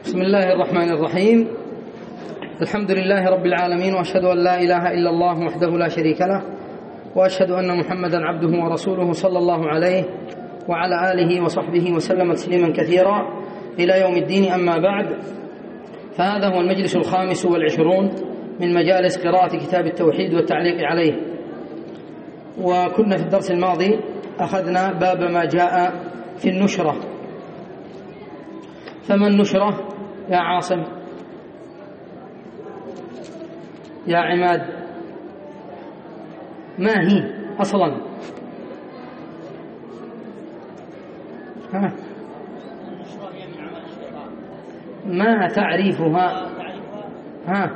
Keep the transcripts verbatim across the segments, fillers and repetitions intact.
بسم الله الرحمن الرحيم. الحمد لله رب العالمين، وأشهد أن لا إله إلا الله وحده لا شريك له، وأشهد أن محمدا عبده ورسوله صلى الله عليه وعلى آله وصحبه وسلم تسليما كثيرا إلى يوم الدين. أما بعد، فهذا هو المجلس الخامس والعشرون من مجالس قراءة كتاب التوحيد والتعليق عليه. وكنا في الدرس الماضي أخذنا باب ما جاء في النشرة. فما النشرة يا عاصم يا عماد؟ ما هي أصلا؟ ها؟ ما تعريفها؟ ها؟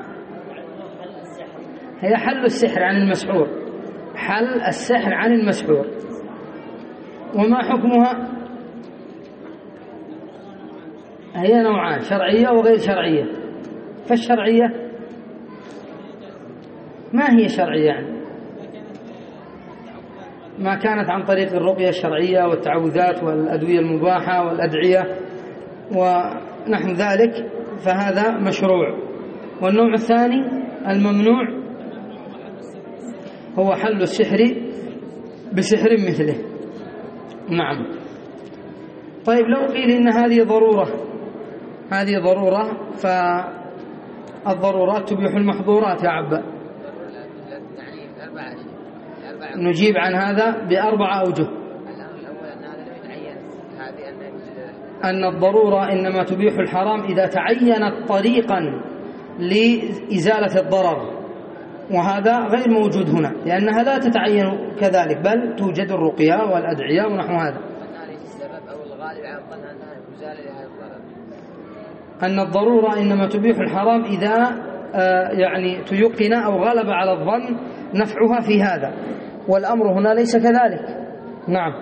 هي حل السحر عن المسحور. حل السحر عن المسحور. وما حكمها؟ هي نوعان، شرعية وغير شرعية. فالشرعية ما هي شرعية؟ يعني ما كانت عن طريق الرقية الشرعية والتعوذات والأدوية المباحة والأدعية ونحن ذلك، فهذا مشروع. والنوع الثاني الممنوع هو حل السحر بسحر مثله. نعم. طيب، لو قيل إن هذه ضرورة، هذه ضرورة، فالضرورات تبيح المحظورات يا عباء. نجيب عن هذا بأربع أوجه. أن الضرورة إنما تبيح الحرام إذا تعينت طريقا لإزالة الضرر، وهذا غير موجود هنا، لأنها لا تتعين كذلك، بل توجد الرقية والأدعية ونحو هذا. أن الضرورة إنما تبيح الحرام إذا يعني تيقن أو غلب على الظن نفعها في هذا، والأمر هنا ليس كذلك. نعم.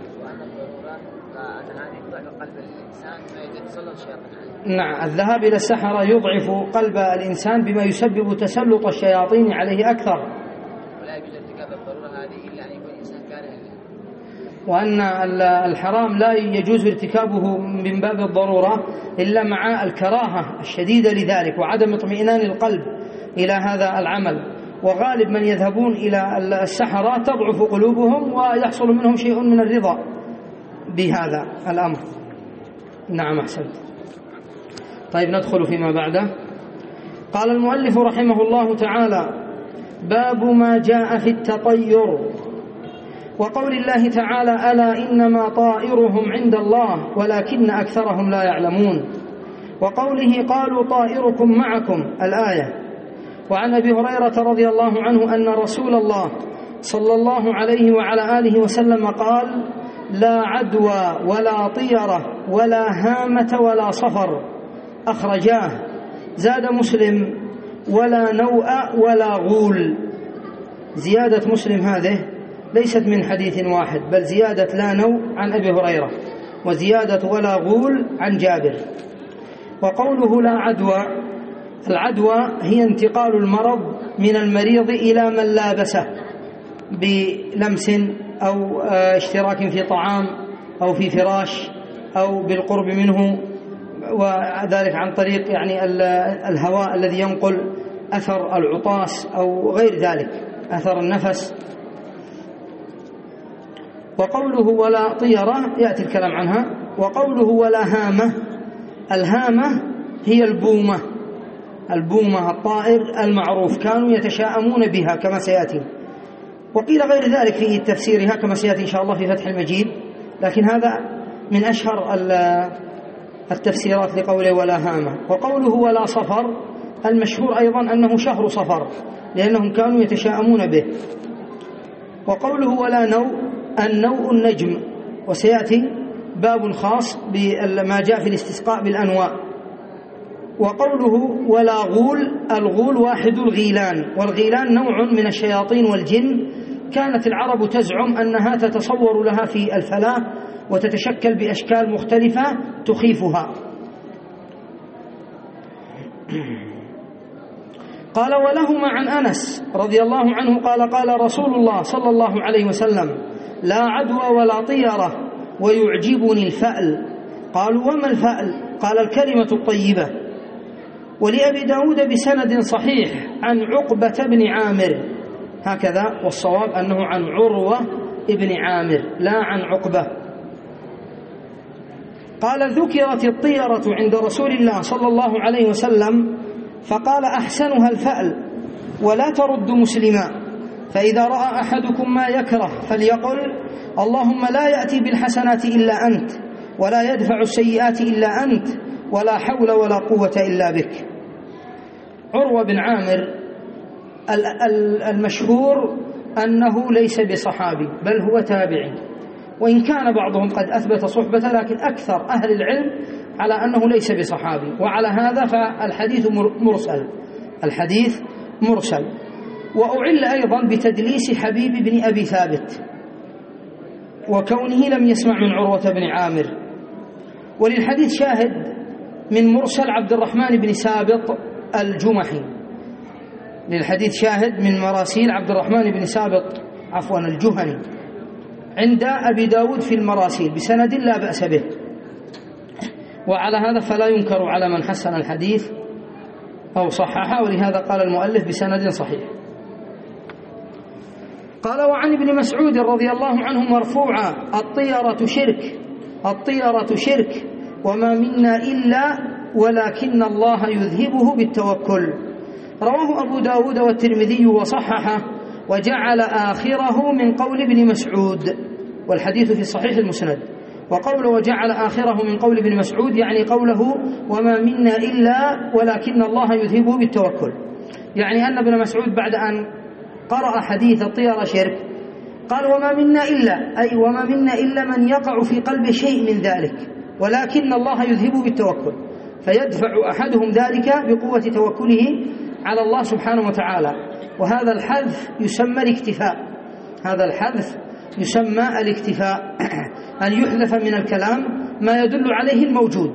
نعم، الذهاب إلى السحرة يضعف قلب الإنسان بما يسبب تسلط الشياطين عليه أكثر. ولا يجوز ارتكاب الضرورة هذه إلا أن يكون الإنسان كاره. وأن الحرام لا يجوز ارتكابه من باب الضرورة إلا مع الكراهة الشديدة لذلك وعدم اطمئنان القلب إلى هذا العمل. وغالب من يذهبون إلى السحرة تضعف قلوبهم ويحصل منهم شيء من الرضا بهذا الأمر. نعم، أحسنت. طيب، ندخل فيما بعده. قال المؤلف رحمه الله تعالى: باب ما جاء في التطير. وقول الله تعالى: ألا إنما طائرهم عند الله ولكن أكثرهم لا يعلمون. وقوله: قالوا طائركم معكم، الآية. وعن أبي هريرة رضي الله عنه أن رسول الله صلى الله عليه وعلى آله وسلم قال: لا عدوى ولا طيرة ولا هامة ولا صفر، أخرجاه. زاد مسلم: ولا نوء ولا غول. زيادة مسلم هذه ليست من حديث واحد، بل زيادة لا نوء عن أبي هريرة، وزيادة ولا غول عن جابر. وقوله لا عدوى، العدوى هي انتقال المرض من المريض إلى من لابسه بلمس أو اشتراك في طعام أو في فراش أو بالقرب منه، وذلك عن طريق يعني الهواء الذي ينقل أثر العطاس أو غير ذلك، أثر النفس. وقوله ولا طيرة يأتي الكلام عنها. وقوله ولا هامة، الهامة هي البومة، البومة الطائر المعروف، كانوا يتشاءمون بها كما سيأتي. وقيل غير ذلك في تفسيرها كما سيأتي إن شاء الله في فتح المجيد، لكن هذا من أشهر التفسيرات لقوله ولا هامة. وقوله ولا صفر، المشهور أيضا أنه شهر صفر، لأنهم كانوا يتشاءمون به. وقوله ولا نوء، النوء النجم، وسيأتي باب خاص بما جاء في الاستسقاء بالأنواء. وقوله ولا غول، الغول واحد الغيلان، والغيلان نوع من الشياطين والجن، كانت العرب تزعم أنها تتصور لها في الفلاة وتتشكل بأشكال مختلفة تخيفها. قال: ولهما عن أنس رضي الله عنه قال: قال رسول الله صلى الله عليه وسلم: لا عدوى ولا طيرة ويعجبني الفأل. قالوا: وما الفأل؟ قال الكلمة الطيبة. ولأبي داود بسند صحيح عن عقبة بن عامر هكذا، والصواب أنه عن عروة بن عامر لا عن عقبة. قال ذكرت الطيرة عند رسول الله صلى الله عليه وسلم فقال أحسنها الفأل ولا ترد مسلما، فإذا رأى أحدكم ما يكره فليقل اللهم لا يأتي بالحسنات إلا أنت ولا يدفع السيئات إلا أنت ولا حول ولا قوة إلا بك. عروة بن عامر المشهور أنه ليس بصحابي بل هو تابعي، وإن كان بعضهم قد أثبت صحبته، لكن أكثر أهل العلم على أنه ليس بصحابي، وعلى هذا فالحديث مرسل الحديث مرسل. وأعل أيضا بتدليس حبيب بن أبي ثابت وكونه لم يسمع من عروة بن عامر. وللحديث شاهد من مرسل عبد الرحمن بن سابط الجمحي، للحديث شاهد من مراسيل عبد الرحمن بن سابط عفوا الجهني عند أبي داود في المراسيل بسند لا بأس به، وعلى هذا فلا ينكر على من حسن الحديث أو صححه، ولهذا قال المؤلف بسند صحيح. قال وعن ابن مسعود رضي الله عنه مرفوعا الطيرة شرك الطيرة شرك وما منا إلا ولكن الله يذهبه بالتوكل. رواه أبو داود والترمذي وصححه وجعل آخره من قول ابن مسعود، والحديث في صحيح المسند. وقول وجعل آخره من قول ابن مسعود يعني قوله وما منا إلا ولكن الله يذهبه بالتوكل، يعني أن ابن مسعود بعد أن قرأ حديث الطيرة شرك قال وما منا إلا، أي وما منا إلا من يقع في قلب شيء من ذلك ولكن الله يذهبه بالتوكل، فيدفع أحدهم ذلك بقوة توكله على الله سبحانه وتعالى. وهذا الحذف يسمى الاكتفاء، هذا الحذف يسمى الاكتفاء أن يحذف من الكلام ما يدل عليه الموجود.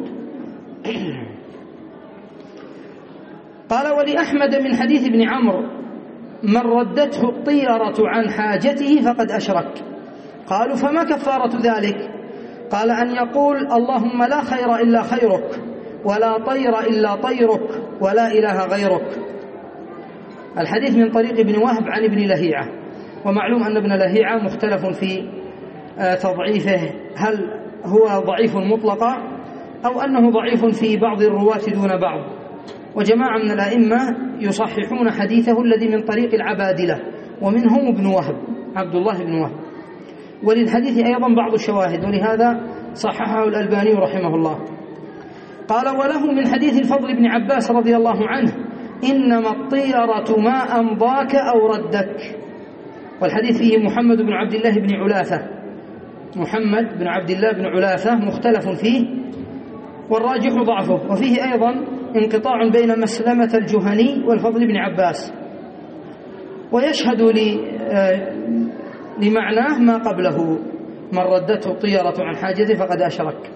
قال ولأحمد من حديث ابن عمرو من ردته الطيرة عن حاجته فقد أشرك. قالوا فما كفارة ذلك؟ قال أن يقول اللهم لا خير إلا خيرك ولا طير إلا طيرك ولا إله غيرك. الحديث من طريق ابن وهب عن ابن لهيعة، ومعلوم أن ابن لهيعة مختلف في تضعيفه، هل هو ضعيف مطلقا أو أنه ضعيف في بعض الرواة دون بعض. وجماعة من الأئمة يصححون حديثه الذي من طريق العبادلة ومنهم ابن وهب عبد الله بن وهب، وللحديث أيضا بعض الشواهد ولهذا صححه الألباني رحمه الله. قال وله من حديث الفضل بن عباس رضي الله عنه إنما الطيرة ما أمضاك أو ردك. والحديث فيه محمد بن عبد الله بن علاثة محمد بن عبد الله بن علاثة مختلف فيه والراجح ضعفه، وفيه أيضا انقطاع بين مسلمة الجهني والفضل بن عباس، ويشهد لمعناه ما قبله من ردته الطيرة عن حاجته فقد أشرك.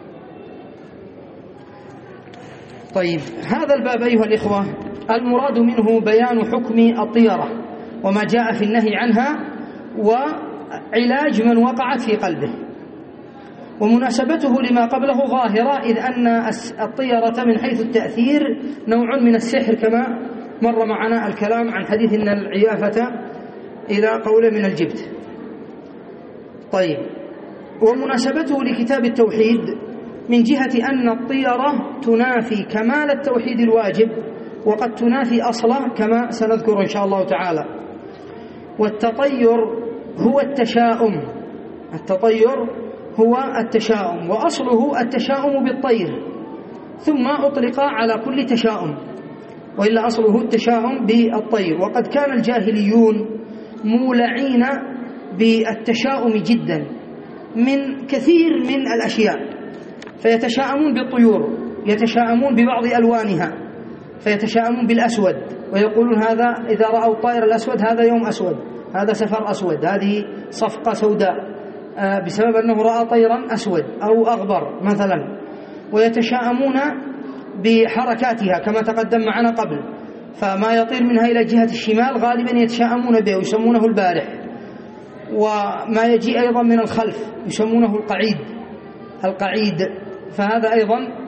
طيب هذا الباب أيها الإخوة المراد منه بيان حكم الطيرة وما جاء في النهي عنها وعلاج من وقعت في قلبه، ومناسبته لما قبله ظاهرة إذ أن الطيرة من حيث التأثير نوع من السحر كما مر معنا الكلام عن حديث إن العيافة إلى قول من الجبت. طيب ومناسبته لكتاب التوحيد من جهة أن الطيرة تنافي كمال التوحيد الواجب وقد تنافي أصله كما سنذكر إن شاء الله تعالى. والتطير هو التشاؤم، التطير هو التشاؤم وأصله التشاؤم بالطير ثم أطلق على كل تشاؤم، وإلا أصله التشاؤم بالطير. وقد كان الجاهليون مولعين بالتشاؤم جدا من كثير من الأشياء، فيتشاءمون بالطيور، يتشاءمون ببعض ألوانها، فيتشاءمون بالأسود ويقولون هذا إذا رأوا الطائر الأسود هذا يوم أسود، هذا سفر أسود، هذه صفقة سوداء بسبب أنه رأى طيرا أسود أو أغبر مثلا. ويتشاءمون بحركاتها كما تقدم معنا قبل، فما يطير منها إلى جهة الشمال غالبا يتشاءمون به ويسمونه البارح، وما يجي أيضا من الخلف يسمونه القعيد القعيد فهذا أيضا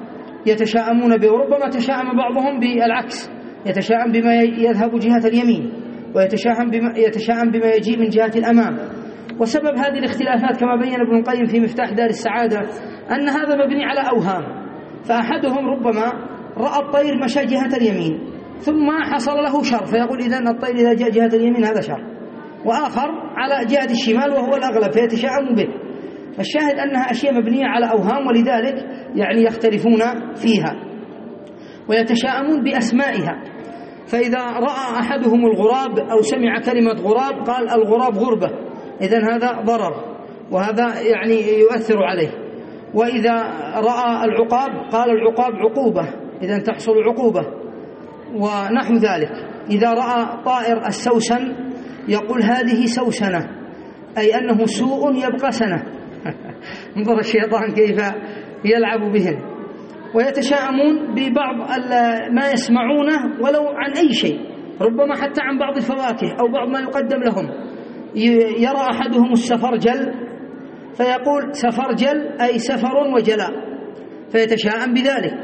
يتشاءمون به. وربما تشاءم بعضهم بالعكس، يتشاءم بما يذهب جهة اليمين، ويتشاءم بما, يتشاءم بما يجيء من جهة الأمام. وسبب هذه الاختلافات كما بين ابن القيم في مفتاح دار السعادة أن هذا مبني على أوهام. فأحدهم ربما رأى الطير مشى جهة اليمين ثم حصل له شر، فيقول إذن الطير إذا جاء جهة اليمين هذا شر، وآخر على جهة الشمال وهو الأغلب فيتشاءم به. فالشاهد أنها أشياء مبنية على أوهام، ولذلك يعني يختلفون فيها ويتشاءمون بأسمائها. فإذا رأى أحدهم الغراب أو سمع كلمة غراب قال الغراب غربة، إذن هذا ضرر وهذا يعني يؤثر عليه. وإذا رأى العقاب قال العقاب عقوبة، إذن تحصل عقوبة ونحو ذلك. إذا رأى طائر السوسن يقول هذه سوسنة، أي أنه سوء يبقى سنة. انظر الشيطان كيف يلعب بهم. ويتشاءمون ببعض ما يسمعونه ولو عن أي شيء، ربما حتى عن بعض الفواكه أو بعض ما يقدم لهم. يرى أحدهم السفرجل فيقول سفرجل أي سفر وجلاء، فيتشاءم بذلك.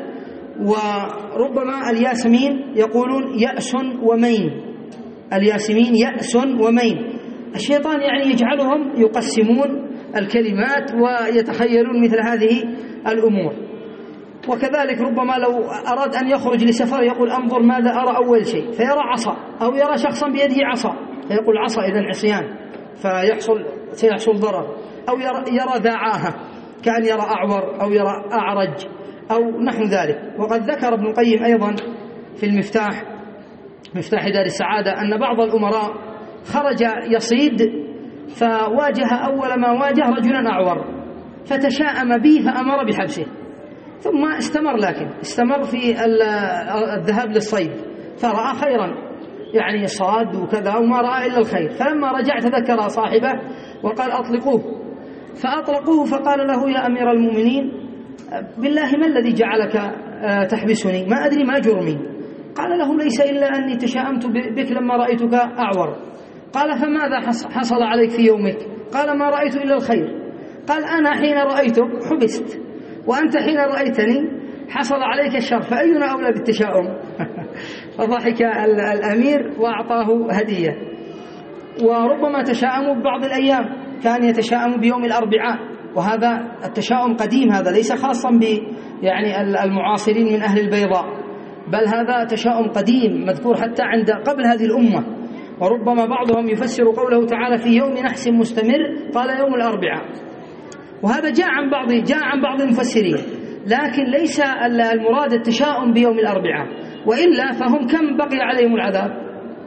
وربما الياسمين يقولون يأس ومين، الياسمين يأس ومين. الشيطان يعني يجعلهم يقسمون الكلمات ويتخيلون مثل هذه الأمور. وكذلك ربما لو أراد أن يخرج لسفر يقول انظر ماذا أرى أول شيء، فيرى عصا أو يرى شخصا بيده عصا فيقول عصا إذن عصيان فيحصل سيحصل ضرر، أو يرى, يرى ذا عاهة كأن يرى أعور أو يرى أعرج أو نحو ذلك. وقد ذكر ابن القيم أيضا في المفتاح مفتاح دار السعادة أن بعض الأمراء خرج يصيد فواجه أول ما واجه رجلا أعور فتشاءم به فأمر بحبسه، ثم استمر لكن استمر في الذهاب للصيد فرأى خيرا، يعني صاد وكذا وما رأى إلا الخير. فلما رجع تذكر صاحبه وقال أطلقوه، فأطلقوه فقال له يا أمير المؤمنين بالله ما الذي جعلك تحبسني؟ ما أدري ما جرمي. قال له ليس إلا أني تشاءمت بك لما رأيتك أعور. قال فماذا حصل عليك في يومك؟ قال ما رأيت إلا الخير. قال أنا حين رأيتك حبست، وأنت حين رأيتني حصل عليك الشر، فأينا أولى بالتشاؤم؟ فضحك الأمير وأعطاه هدية. وربما تشاءموا ببعض الأيام، كان يتشاءم بيوم الأربعاء، وهذا التشاؤم قديم، هذا ليس خاصا ب يعني المعاصرين من أهل البيضاء، بل هذا تشاؤم قديم مذكور حتى عند قبل هذه الأمة. وربما بعضهم يفسر قوله تعالى في يوم نحس مستمر قال يوم الأربعاء، وهذا جاء عن بعض جاء عن بعض المفسرين، لكن ليس المراد التشاؤم بيوم الأربعاء، وإلا فهم كم بقي عليهم العذاب؟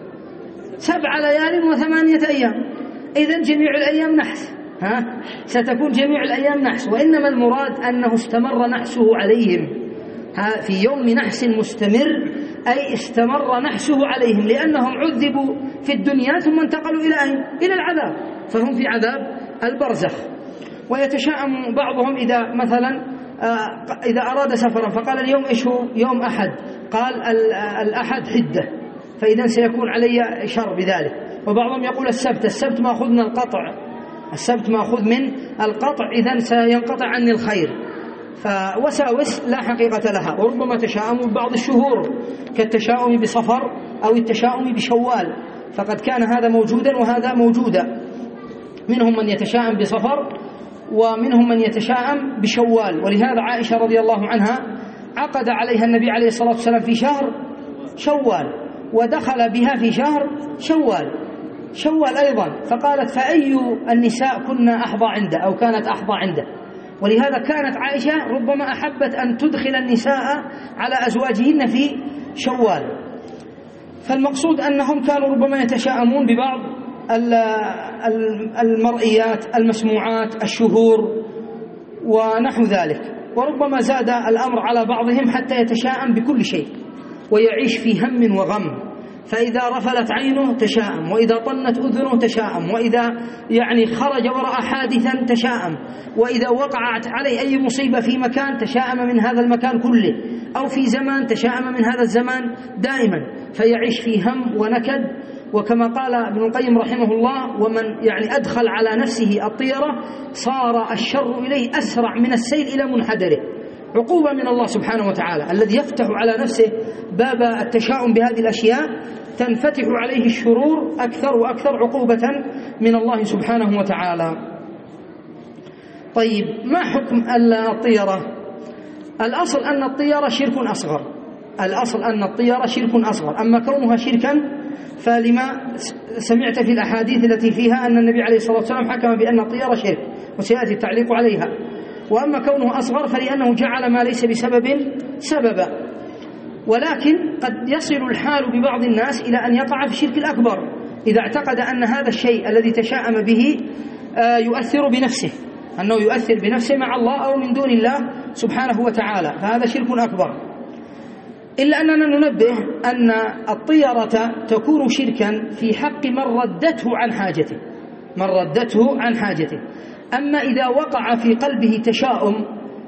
سبع ليال وثمانية أيام، إذن جميع الأيام نحس، ها ستكون جميع الأيام نحس. وإنما المراد أنه استمر نحسه عليهم في يوم نحس مستمر، أي استمر نحسه عليهم لأنهم عذبوا في الدنيا ثم انتقلوا إلى أين؟ إلى العذاب، فهم في عذاب البرزخ. ويتشاءم بعضهم إذا مثلا إذا أراد سفرا فقال اليوم إيش هو؟ يوم أحد، قال الأحد حدة، فإذا سيكون علي شر بذلك. وبعضهم يقول السبت، السبت مأخذ من القطع، السبت مأخذ من القطع، إذن سينقطع عني الخير. فوساوس لا حقيقة لها. وربما تشاءموا ببعض الشهور كالتشاؤم بصفر أو التشاؤم بشوال، فقد كان هذا موجودا وهذا موجودا. منهم من يتشاءم بصفر ومنهم من يتشاءم بشوال. ولهذا عائشة رضي الله عنها عقد عليها النبي عليه الصلاة والسلام في شهر شوال، ودخل بها في شهر شوال شوال أيضا، فقالت فأي النساء كنا أحظى عنده أو كانت أحظى عنده. ولهذا كانت عائشة ربما أحبت أن تدخل النساء على أزواجهن في شوال. فالمقصود أنهم كانوا ربما يتشاءمون ببعض المرئيات المسموعات الشهور ونحو ذلك. وربما زاد الأمر على بعضهم حتى يتشاءم بكل شيء ويعيش في هم وغم، فإذا رفلت عينه تشاءم، وإذا طنت أذنه تشاءم، وإذا يعني خرج ورأى حادثا تشاءم، وإذا وقعت عليه أي مصيبة في مكان تشاءم من هذا المكان كله، أو في زمان تشاءم من هذا الزمان دائما، فيعيش في هم ونكد. وكما قال ابن القيم رحمه الله ومن يعني أدخل على نفسه الطيرة صار الشر إليه أسرع من السيل إلى منحدره. عقوبة من الله سبحانه وتعالى. الذي يفتح على نفسه باب التشاؤم بهذه الأشياء تنفتح عليه الشرور أكثر وأكثر عقوبة من الله سبحانه وتعالى. طيب، ما حكم الطيرة؟ الأصل أن الطيرة شرك أصغر، الأصل أن الطيرة شرك أصغر. أما كونها شركا فلما سمعت في الأحاديث التي فيها أن النبي عليه الصلاة والسلام حكم بأن الطيرة شرك، وسيأتي التعليق عليها. وأما كونه أصغر فلأنه جعل ما ليس بسبب سببا. ولكن قد يصل الحال ببعض الناس إلى أن يقع في الشرك الأكبر إذا اعتقد أن هذا الشيء الذي تشاءم به يؤثر بنفسه، أنه يؤثر بنفسه مع الله أو من دون الله سبحانه وتعالى، فهذا شرك أكبر. إلا أننا ننبه أن الطيرة تكون شركا في حق من ردته عن حاجته، من ردته عن حاجته. أما إذا وقع في قلبه تشاؤم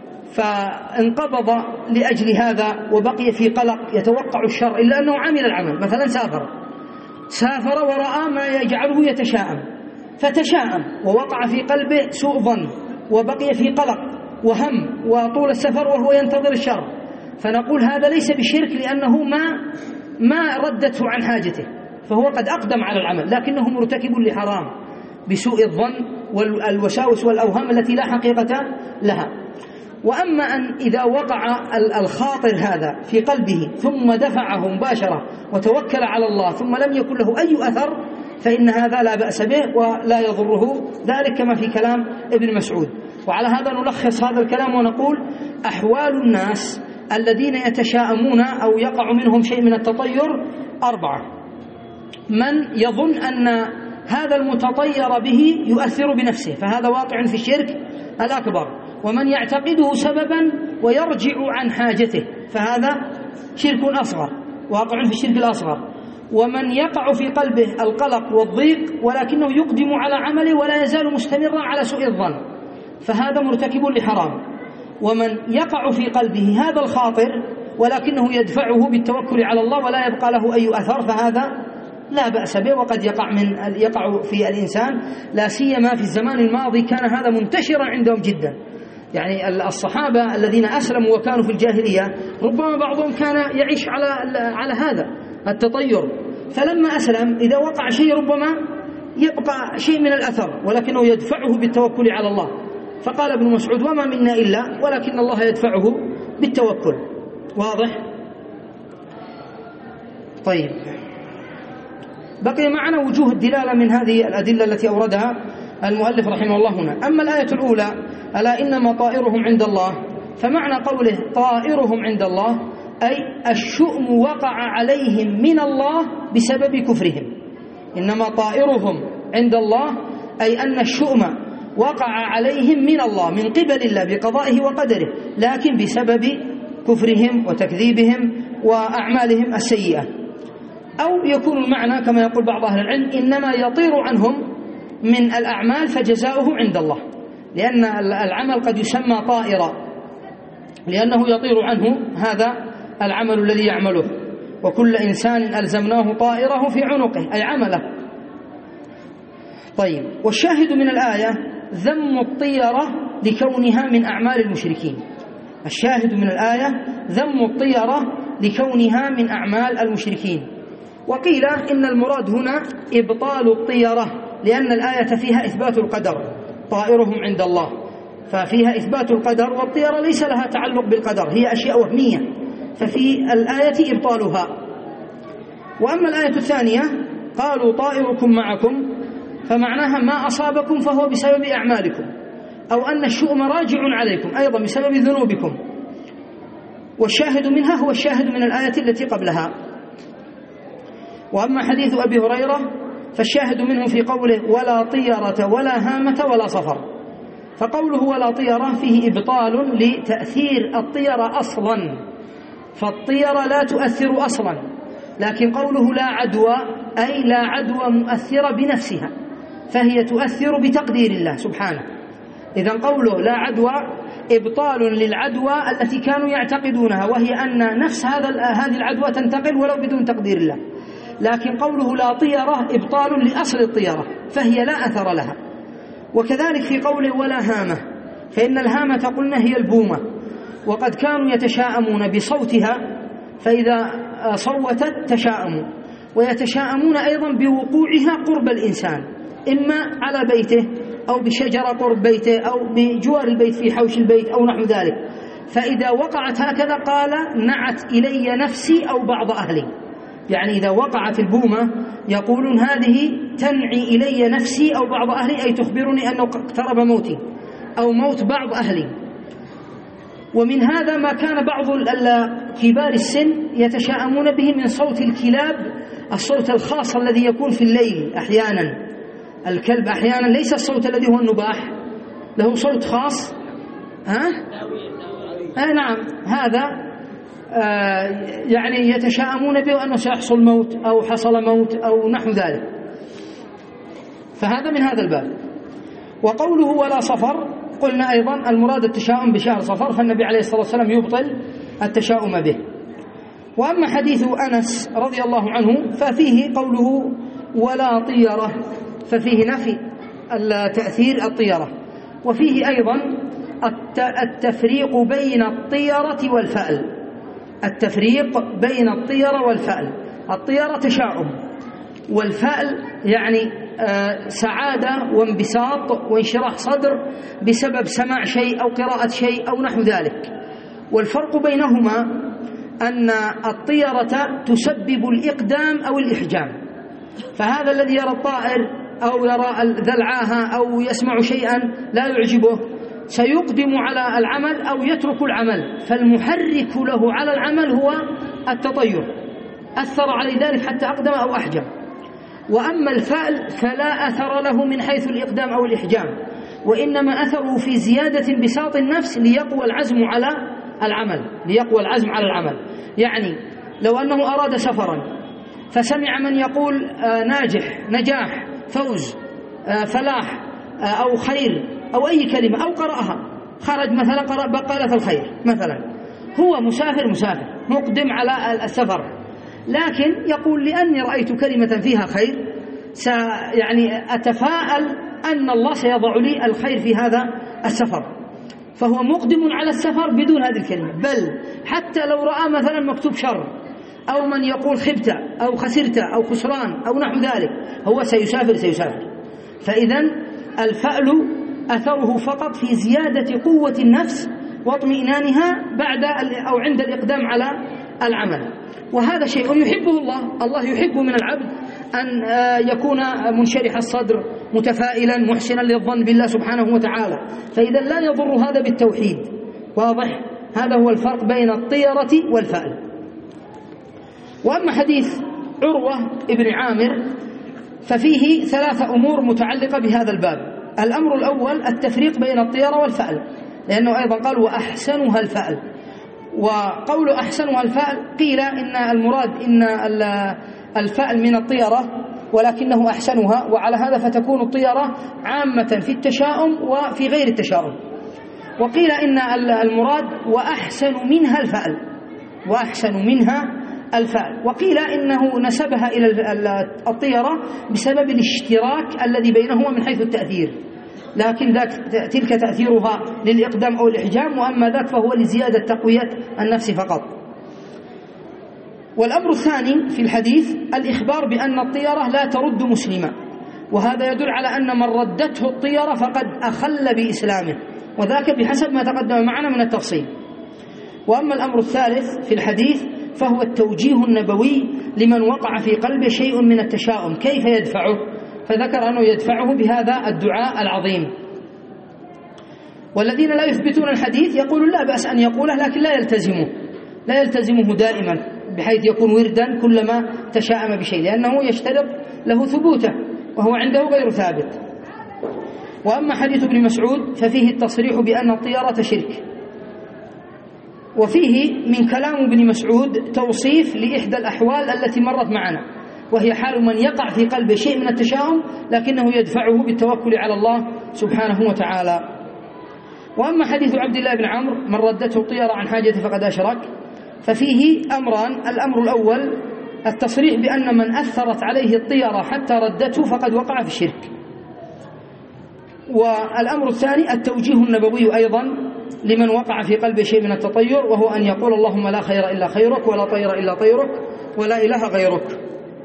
فانقبض لأجل هذا وبقي في قلق يتوقع الشر، إلا أنه عمل العمل، مثلا سافر سافر ورأى ما يجعله يتشاءم فتشاءم ووقع في قلبه سوء ظن وبقي في قلق وهم وطول السفر وهو ينتظر الشر، فنقول هذا ليس بشرك لأنه ما ما ردته عن حاجته، فهو قد أقدم على العمل لكنه مرتكب لحرام بسوء الظن والوساوس والأوهام التي لا حقيقة لها. وأما أن إذا وقع الخاطر هذا في قلبه ثم دفعه مباشرة وتوكل على الله ثم لم يكن له أي أثر فإن هذا لا بأس به ولا يضره ذلك، كما في كلام ابن مسعود. وعلى هذا نلخص هذا الكلام ونقول أحوال الناس الذين يتشاءمون أو يقع منهم شيء من التطير أربعة: من يظن أن هذا المتطير به يؤثر بنفسه فهذا واقع في الشرك الأكبر، ومن يعتقده سببا ويرجع عن حاجته فهذا شرك أصغر واقع في الشرك الأصغر، ومن يقع في قلبه القلق والضيق ولكنه يقدم على عمله ولا يزال مستمرا على سوء الظن فهذا مرتكب لحرام، ومن يقع في قلبه هذا الخاطر ولكنه يدفعه بالتوكل على الله ولا يبقى له أي أثر فهذا لا بأس به. وقد يقع من يقع في الإنسان، لا سيما في الزمان الماضي كان هذا منتشرا عندهم جدا. يعني الصحابة الذين أسلموا وكانوا في الجاهلية ربما بعضهم كان يعيش على على هذا التطير، فلما أسلم إذا وقع شيء ربما يبقى شيء من الأثر ولكنه يدفعه بالتوكل على الله. فقال ابن مسعود: وما منا إلا ولكن الله يدفعه بالتوكل. واضح؟ طيب، بقي معنا وجوه الدلالة من هذه الأدلة التي أوردها المؤلف رحمه الله هنا. أما الآية الأولى: ألا إنما طائرهم عند الله، فمعنى قوله طائرهم عند الله أي الشؤم وقع عليهم من الله بسبب كفرهم. إنما طائرهم عند الله أي أن الشؤم وقع عليهم من الله من قبل الله بقضائه وقدره، لكن بسبب كفرهم وتكذيبهم وأعمالهم السيئة. أو يكون المعنى كما يقول بعض أهل العلم: إنما يطير عنهم من الأعمال فجزاؤه عند الله، لأن العمل قد يسمى طائرا لأنه يطير عنه هذا العمل الذي يعمله، وكل إنسان ألزمناه طائره في عنقه أي عمله. طيب، والشاهد من الآية ذم الطيرة لكونها من أعمال المشركين. الشاهد من الآية ذم الطيرة لكونها من أعمال المشركين. وقيل إن المراد هنا إبطال الطيرة لأن الآية فيها إثبات القدر، طائرهم عند الله، ففيها إثبات القدر، والطيرة ليس لها تعلق بالقدر، هي أشياء وهمية، ففي الآية إبطالها. وأما الآية الثانية قالوا طائركم معكم، فمعناها ما أصابكم فهو بسبب أعمالكم، أو أن الشؤم راجع عليكم أيضا بسبب ذنوبكم. والشاهد منها هو الشاهد من الآية التي قبلها. وأما حديث أبي هريرة فالشاهد منه في قوله ولا طيرة ولا هامة ولا صفر، فقوله ولا طيرة فيه إبطال لتأثير الطيرة أصلا، فالطيرة لا تؤثر أصلا، لكن قوله لا عدوى أي لا عدوى مؤثرة بنفسها، فهي تؤثر بتقدير الله سبحانه. إذن قوله لا عدوى إبطال للعدوى التي كانوا يعتقدونها، وهي أن نفس هذا هذه العدوى تنتقل ولو بدون تقدير الله. لكن قوله لا طيرة إبطال لأصل الطيرة، فهي لا أثر لها. وكذلك في قوله ولا هامة، فإن الهامة قلنا هي البومة، وقد كانوا يتشاءمون بصوتها، فإذا صوتت تشاءموا، ويتشاءمون أيضا بوقوعها قرب الإنسان، إما على بيته أو بشجرة قرب بيته أو بجوار البيت في حوش البيت أو نحو ذلك. فإذا وقعت هكذا قال نعت إلي نفسي أو بعض أهلي، يعني إذا وقعت البومة يقولون هذه تنعي إلي نفسي أو بعض أهلي، أي تخبرني أنه اقترب موتي أو موت بعض أهلي. ومن هذا ما كان بعض كبار السن يتشاءمون به من صوت الكلاب، الصوت الخاص الذي يكون في الليل أحيانا. الكلب أحيانا ليس الصوت الذي هو النباح، له صوت خاص. ها؟ آه نعم، هذا آه يعني يتشاءمون به أنه سيحصل موت أو حصل موت أو نحو ذلك، فهذا من هذا الباب. وقوله ولا صفر، قلنا أيضا المراد التشاؤم بشهر صفر، فالنبي عليه الصلاة والسلام يبطل التشاؤم به. وأما حديث أنس رضي الله عنه ففيه قوله ولا طيرة، ففيه نفي التأثير الطيرة، وفيه أيضا التفريق بين الطيرة والفأل، التفريق بين الطيرة والفأل. الطيرة تشاؤم، والفأل يعني سعادة وانبساط وانشراح صدر بسبب سماع شيء أو قراءة شيء أو نحو ذلك. والفرق بينهما أن الطيرة تسبب الإقدام أو الإحجام، فهذا الذي يرى الطائر أو يرى ذلعاها أو يسمع شيئا لا يعجبه سيقدم على العمل أو يترك العمل، فالمحرك له على العمل هو التطير، أثر عليه ذلك حتى أقدم أو أحجم. وأما الفأل فلا أثر له من حيث الإقدام أو الإحجام، وإنما أثره في زيادة انبساط النفس ليقوى العزم على العمل، ليقوى العزم على العمل. يعني لو أنه أراد سفرا فسمع من يقول آه ناجح، نجاح، فوز، آه فلاح، آه أو خير أو أي كلمة أو قرأها، خرج مثلا قرأ بقالة الخير مثلا، هو مسافر مسافر مقدم على السفر، لكن يقول لأني رأيت كلمة فيها خير يعني أتفاءل أن الله سيضع لي الخير في هذا السفر، فهو مقدم على السفر بدون هذه الكلمة. بل حتى لو رأى مثلا مكتوب شر أو من يقول خبت أو خسرت أو خسران أو نحو ذلك، هو سيسافر سيسافر. فإذا الفأل أثره فقط في زيادة قوة النفس واطمئنانها بعد أو عند الإقدام على العمل، وهذا شيء يحبه الله. الله يحب من العبد أن يكون منشرح الصدر متفائلا محسنا للظن بالله سبحانه وتعالى، فإذا لا يضر هذا بالتوحيد. واضح؟ هذا هو الفرق بين الطيرة والفأل. وأما حديث عروة ابن عامر ففيه ثلاثة أمور متعلقة بهذا الباب. الأمر الأول التفريق بين الطيرة والفأل، لأنه أيضا قال وأحسنها الفأل. وقول أحسنها الفأل قيل إن المراد إن الفأل من الطيرة ولكنه أحسنها، وعلى هذا فتكون الطيرة عامة في التشاؤم وفي غير التشاؤم. وقيل إن المراد وأحسن منها الفأل، وأحسن منها الفأل. وقيل إنه نسبها إلى الطيرة بسبب الاشتراك الذي بينهما من حيث التأثير، لكن ذاك تلك تأثيرها للإقدام أو الإحجام، وأما ذاك فهو لزيادة تقوية النفس فقط. والأمر الثاني في الحديث الإخبار بأن الطيرة لا ترد مسلما، وهذا يدل على أن من ردته الطيرة فقد أخل بإسلامه، وذاك بحسب ما تقدم معنا من التفصيل. وأما الأمر الثالث في الحديث فهو التوجيه النبوي لمن وقع في قلبه شيء من التشاؤم كيف يدفعه، فذكر أنه يدفعه بهذا الدعاء العظيم. والذين لا يثبتون الحديث يقولون لا بأس أن يقوله، لكن لا يلتزمه لا يلتزمه دائما بحيث يكون وردا كلما تشاءم بشيء، لأنه يشترط له ثبوته وهو عنده غير ثابت. وأما حديث ابن مسعود ففيه التصريح بأن الطيرة شرك، وفيه من كلام ابن مسعود توصيف لإحدى الأحوال التي مرت معنا، وهي حال من يقع في قلبه شيء من التشاؤم لكنه يدفعه بالتوكل على الله سبحانه وتعالى. وأما حديث عبد الله بن عمرو من ردته الطيرة عن حاجته فقد أشرك، ففيه أمران. الأمر الأول التصريح بأن من أثرت عليه الطيرة حتى ردته فقد وقع في الشرك. والأمر الثاني التوجيه النبوي أيضا لمن وقع في قلبه شيء من التطير، وهو أن يقول اللهم لا خير إلا خيرك ولا طير إلا طيرك ولا إله غيرك.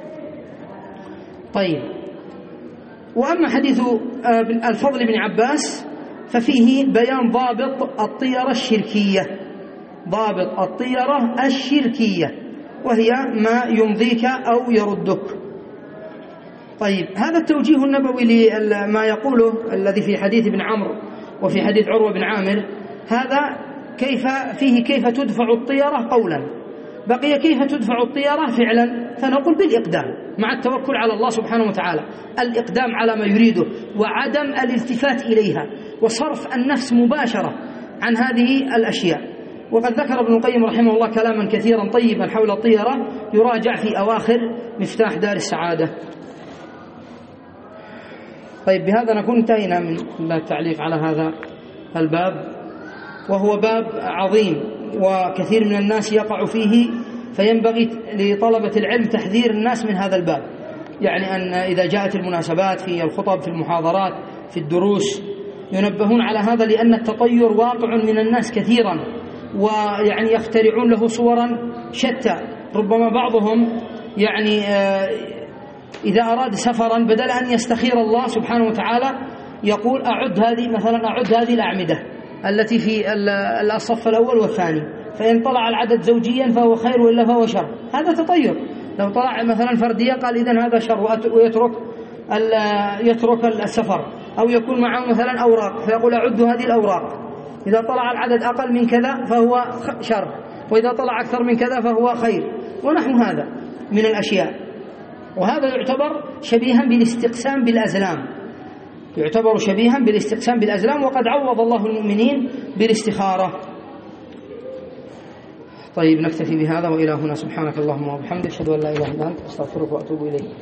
طيب، وأما حديث الفضل بن عباس ففيه بيان ضابط الطيرة الشركية، ضابط الطيرة الشركية وهي ما يمضيك أو يردك. طيب، هذا التوجيه النبوي لما يقوله الذي في حديث ابن عمرو وفي حديث عروة بن عامر، هذا كيف فيه كيف تدفع الطيرة قولا، بقي كيف تدفع الطيرة فعلا، فنقول بالإقدام مع التوكل على الله سبحانه وتعالى، الإقدام على ما يريده وعدم الالتفات إليها وصرف النفس مباشرة عن هذه الأشياء. وقد ذكر ابن القيم رحمه الله كلاما كثيرا طيبا حول الطيرة يراجع في أواخر مفتاح دار السعادة. طيب، بهذا نكون انتهينا من التعليق على هذا الباب، وهو باب عظيم وكثير من الناس يقع فيه، فينبغي لطلبة العلم تحذير الناس من هذا الباب، يعني أن إذا جاءت المناسبات في الخطب في المحاضرات في الدروس ينبهون على هذا، لأن التطير واقع من الناس كثيرا، ويعني يخترعون له صورا شتى. ربما بعضهم يعني إذا أراد سفرا بدل أن يستخير الله سبحانه وتعالى يقول أعد هذه مثلا أعد هذه الأعمدة التي في الصف الأول والثاني، فإن طلع العدد زوجيا فهو خير وإلا فهو شر. هذا تطير. لو طلع مثلا فرديا قال إذن هذا شر ويترك يترك السفر، أو يكون معه مثلا أوراق فيقول أعد هذه الأوراق، إذا طلع العدد أقل من كذا فهو شر، وإذا طلع أكثر من كذا فهو خير، ونحو هذا من الأشياء. وهذا يعتبر شبيها بالاستقسام بالأزلام، يعتبر شبيها بالاستقسام بالأزلام، وقد عوض الله المؤمنين بالاستخارة. طيب، نكتفي بهذا وإلى هنا. سبحانك اللهم وبحمدك أشهد أن لا إله إلا أنت أستغفرك وأتوب إليك.